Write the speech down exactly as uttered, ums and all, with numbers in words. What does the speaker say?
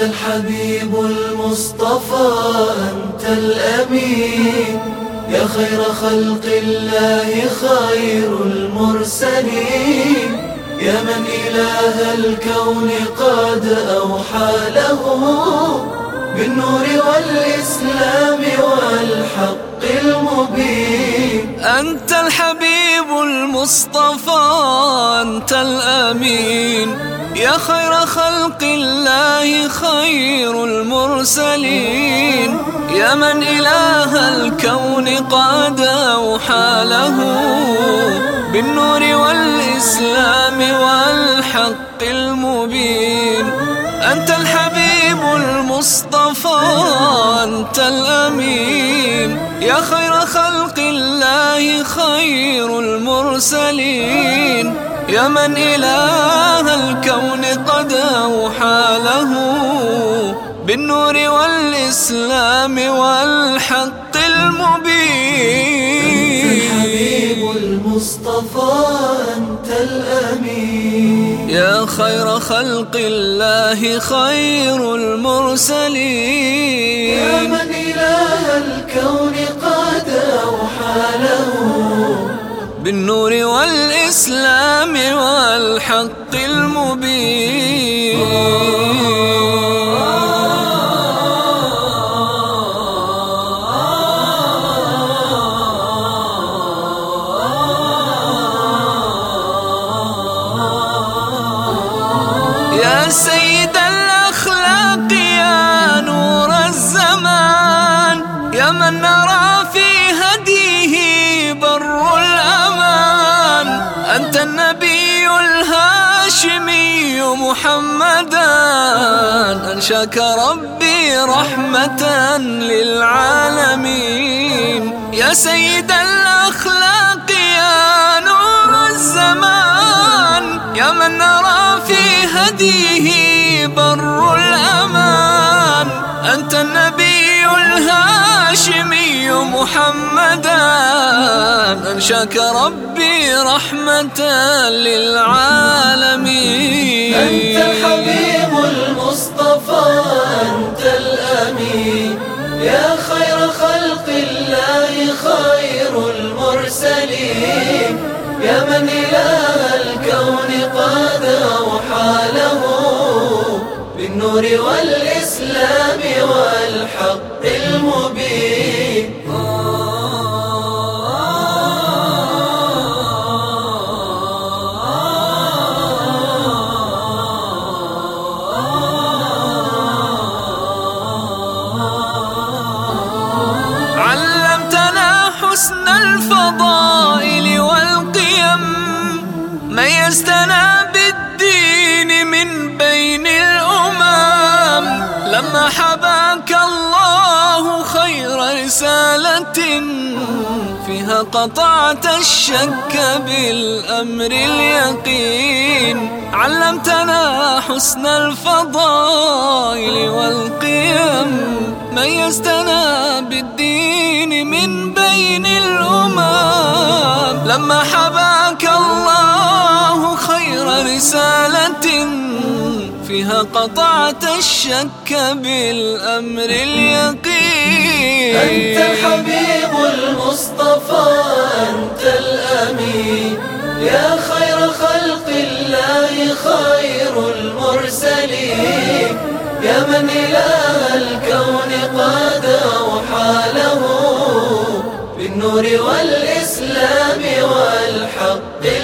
الحبيب المصطفى، أنت الأمين، يا خير خلق الله، خير المرسلين، يا من إله الكون قد أوحى له بالنور والإسلام والحق المبين. أنت الحبيب المصطفى، أنت الأمين، يا خير خلق الله، خير المرسلين، يا من إله الكون قد أوحى له بالنور والإسلام والحق المبين. أنت الحبيب المصطفى، أنت الأمين، يا خير خلق الله، خير المرسلين، يا من إله الكون قد أوحى له بالنور والإسلام والحق المبين. أنت الحبيب المصطفى، أنت الأمين، يا خير خلق الله، خير المرسلين، يا من إله الكون قد أوحى له بالنور والإسلام والحق المبين. يا سيد الأخلاق، يا نور الزمان، يا من نرى في هديه بر الأمان. أنت النبي الهاشمي محمدا، أنشاك ربي رحمة للعالمين. يا سيد الأخلاق، يا نور الزمان، يا من نرى في هديه بر الأمان. أنت النبي الهاشمي محمدا، أنشاك ربي رحمة للعالمين. أنت الحبيب المصطفى، أنت الأمين، يا خير خلق الله، خير المرسلين، يا من إله الكون قد أوحى له بالنور والإسلام والحق المبين. علمتنا حسن الفضائل والقيم، ميزتنا بالدين من بين الأمم. لما حباك الله خير رسالة، فيها قطعت الشك بالأمر اليقين. علمتنا حسن الفضائل والقيم، ميزتنا بالدين من بين الأمم. لما حباك الله خير رسالة، فيها قطعت الشك بالأمر اليقين. أنت الحبيب المصطفى، أنت الأمين، يا خير خلق الله، خير المرسلين، يا من إله الكون قد أوحى له بالنور والإسلام والحق